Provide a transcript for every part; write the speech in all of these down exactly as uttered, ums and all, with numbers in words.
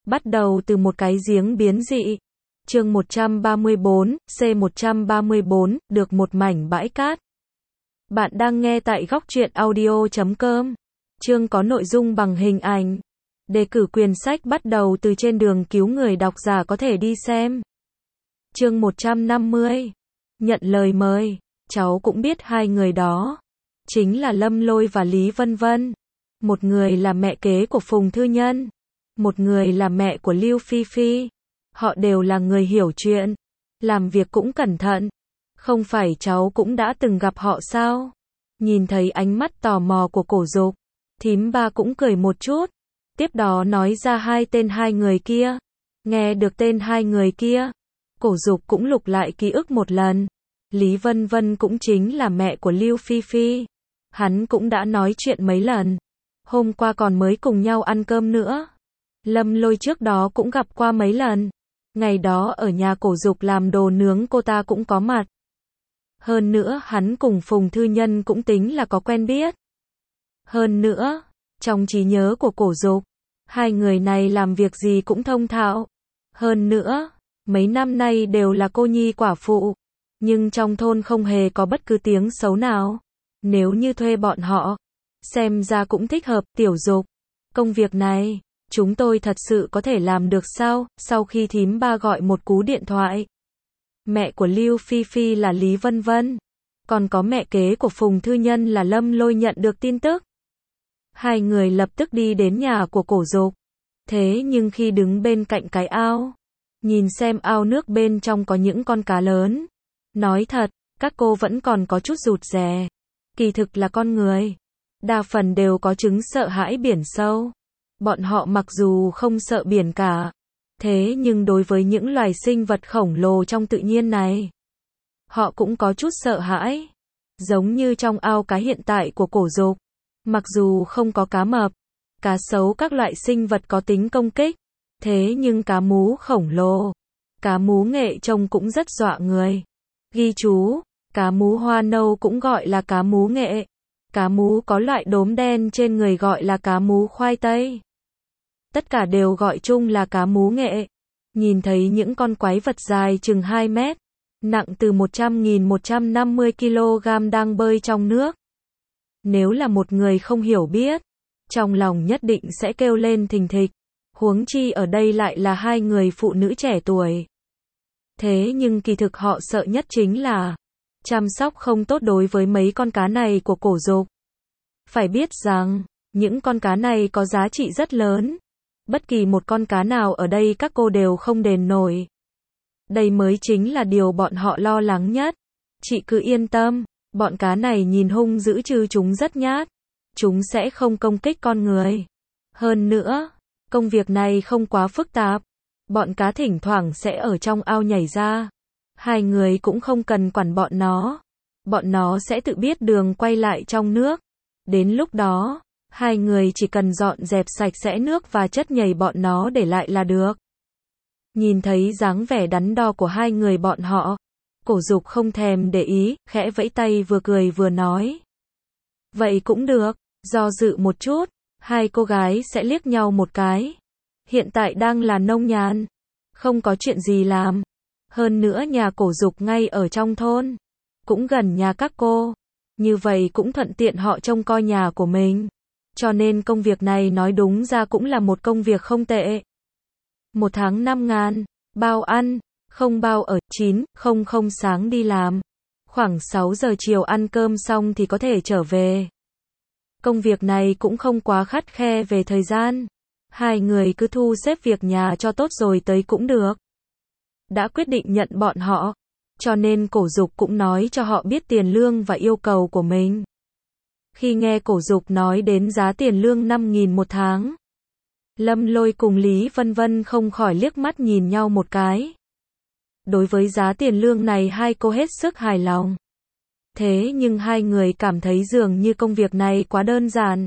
Bắt đầu từ một cái giếng biến dị. Chương một trăm ba mươi bốn, C một trăm ba mươi bốn, được một mảnh bãi cát. Bạn đang nghe tại góc truyện audio chấm com. Chương có nội dung bằng hình ảnh. Đề cử quyển sách bắt đầu từ trên đường cứu người, độc giả có thể đi xem. Chương một trăm năm mươi. Nhận lời mời. Cháu cũng biết hai người đó. Chính là Lâm Lôi và Lý Vân Vân. Một người là mẹ kế của Phùng Thư Nhân. Một người là mẹ của Lưu Phi Phi. Họ đều là người hiểu chuyện. Làm việc cũng cẩn thận. Không phải cháu cũng đã từng gặp họ sao? Nhìn thấy ánh mắt tò mò của Cổ Dục, thím ba cũng cười một chút. Tiếp đó nói ra hai tên hai người kia. Nghe được tên hai người kia, Cổ Dục cũng lục lại ký ức một lần. Lý Vân Vân cũng chính là mẹ của Lưu Phi Phi. Hắn cũng đã nói chuyện mấy lần. Hôm qua còn mới cùng nhau ăn cơm nữa. Lâm Lôi trước đó cũng gặp qua mấy lần. Ngày đó ở nhà Cổ Dục làm đồ nướng cô ta cũng có mặt. Hơn nữa hắn cùng Phùng Thư Nhân cũng tính là có quen biết. Hơn nữa, trong trí nhớ của Cổ Dục, hai người này làm việc gì cũng thông thạo. Hơn nữa, mấy năm nay đều là cô nhi quả phụ. Nhưng trong thôn không hề có bất cứ tiếng xấu nào. Nếu như thuê bọn họ, xem ra cũng thích hợp. Tiểu Dục, công việc này, chúng tôi thật sự có thể làm được sao? Sau khi thím ba gọi một cú điện thoại. Mẹ của Lưu Phi Phi là Lý Vân Vân. Còn có mẹ kế của Phùng Thư Nhân là Lâm Lôi nhận được tin tức. Hai người lập tức đi đến nhà của Cổ Dục. Thế nhưng khi đứng bên cạnh cái ao, nhìn xem ao nước bên trong có những con cá lớn. Nói thật, các cô vẫn còn có chút rụt rè. Kỳ thực là con người. Đa phần đều có chứng sợ hãi biển sâu. Bọn họ mặc dù không sợ biển cả. Thế nhưng đối với những loài sinh vật khổng lồ trong tự nhiên này, họ cũng có chút sợ hãi. Giống như trong ao cá hiện tại của Cổ Dục. Mặc dù không có cá mập, cá sấu các loại sinh vật có tính công kích. Thế nhưng cá mú khổng lồ, cá mú nghệ trông cũng rất dọa người. Ghi chú, cá mú hoa nâu cũng gọi là cá mú nghệ. Cá mú có loại đốm đen trên người gọi là cá mú khoai tây. Tất cả đều gọi chung là cá mú nghệ. Nhìn thấy những con quái vật dài chừng hai mét, nặng từ một trăm nghìn một trăm năm mươi ki lô gam đang bơi trong nước. Nếu là một người không hiểu biết, trong lòng nhất định sẽ kêu lên thình thịch. Huống chi ở đây lại là hai người phụ nữ trẻ tuổi. Thế nhưng kỳ thực họ sợ nhất chính là chăm sóc không tốt đối với mấy con cá này của Cổ Dục. Phải biết rằng, những con cá này có giá trị rất lớn. Bất kỳ một con cá nào ở đây các cô đều không đền nổi. Đây mới chính là điều bọn họ lo lắng nhất. Chị cứ yên tâm, bọn cá này nhìn hung dữ chứ chúng rất nhát. Chúng sẽ không công kích con người. Hơn nữa, công việc này không quá phức tạp. Bọn cá thỉnh thoảng sẽ ở trong ao nhảy ra. Hai người cũng không cần quản bọn nó. Bọn nó sẽ tự biết đường quay lại trong nước. Đến lúc đó, hai người chỉ cần dọn dẹp sạch sẽ nước và chất nhầy bọn nó để lại là được. Nhìn thấy dáng vẻ đắn đo của hai người bọn họ, Cổ Dục không thèm để ý, khẽ vẫy tay vừa cười vừa nói. Vậy cũng được. Do dự một chút, hai cô gái sẽ liếc nhau một cái. Hiện tại đang là nông nhàn, không có chuyện gì làm. Hơn nữa nhà Cổ Dục ngay ở trong thôn, cũng gần nhà các cô. Như vậy cũng thuận tiện họ trông coi nhà của mình. Cho nên công việc này nói đúng ra cũng là một công việc không tệ. Một tháng năm ngàn, bao ăn, không bao ở, chín, không không sáng đi làm. Khoảng sáu giờ chiều ăn cơm xong thì có thể trở về. Công việc này cũng không quá khắt khe về thời gian. Hai người cứ thu xếp việc nhà cho tốt rồi tới cũng được. Đã quyết định nhận bọn họ, cho nên Cổ Dục cũng nói cho họ biết tiền lương và yêu cầu của mình. Khi nghe Cổ Dục nói đến giá tiền lương năm nghìn một tháng, Lâm Lôi cùng Lý Vân Vân không khỏi liếc mắt nhìn nhau một cái. Đối với giá tiền lương này hai cô hết sức hài lòng. Thế nhưng hai người cảm thấy dường như công việc này quá đơn giản.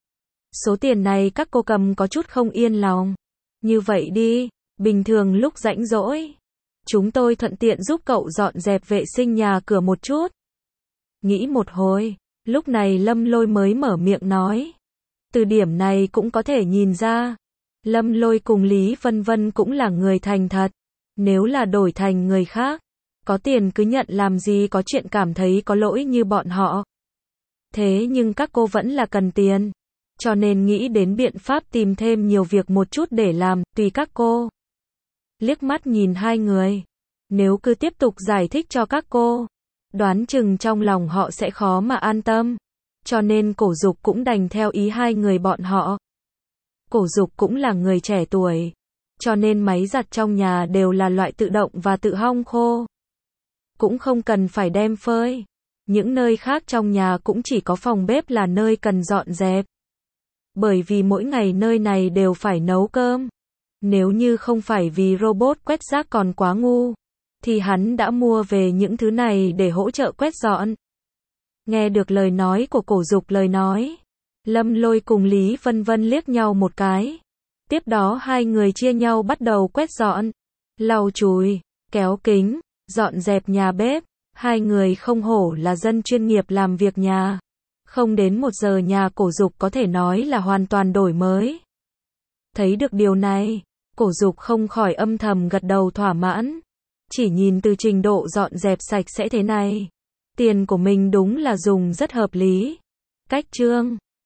Số tiền này các cô cầm có chút không yên lòng. Như vậy đi, bình thường lúc rảnh rỗi, chúng tôi thuận tiện giúp cậu dọn dẹp vệ sinh nhà cửa một chút. Nghĩ một hồi, lúc này Lâm Lôi mới mở miệng nói. Từ điểm này cũng có thể nhìn ra, Lâm Lôi cùng Lý Vân Vân cũng là người thành thật. Nếu là đổi thành người khác, có tiền cứ nhận làm gì có chuyện cảm thấy có lỗi như bọn họ. Thế nhưng các cô vẫn là cần tiền, cho nên nghĩ đến biện pháp tìm thêm nhiều việc một chút để làm, tùy các cô. Liếc mắt nhìn hai người, nếu cứ tiếp tục giải thích cho các cô, đoán chừng trong lòng họ sẽ khó mà an tâm, cho nên Cổ Dục cũng đành theo ý hai người bọn họ. Cổ Dục cũng là người trẻ tuổi, cho nên máy giặt trong nhà đều là loại tự động và tự hong khô. Cũng không cần phải đem phơi. Những nơi khác trong nhà cũng chỉ có phòng bếp là nơi cần dọn dẹp. Bởi vì mỗi ngày nơi này đều phải nấu cơm. Nếu như không phải vì robot quét rác còn quá ngu, thì hắn đã mua về những thứ này để hỗ trợ quét dọn. Nghe được lời nói của Cổ Dục lời nói, Lâm Lôi cùng Lý Vân Vân liếc nhau một cái. Tiếp đó hai người chia nhau bắt đầu quét dọn, lau chùi, kéo kính, dọn dẹp nhà bếp. Hai người không hổ là dân chuyên nghiệp làm việc nhà. Không đến một giờ nhà Cổ Dục có thể nói là hoàn toàn đổi mới. Thấy được điều này, Cổ Dục không khỏi âm thầm gật đầu thỏa mãn. Chỉ nhìn từ trình độ dọn dẹp sạch sẽ thế này, tiền của mình đúng là dùng rất hợp lý. Cách chương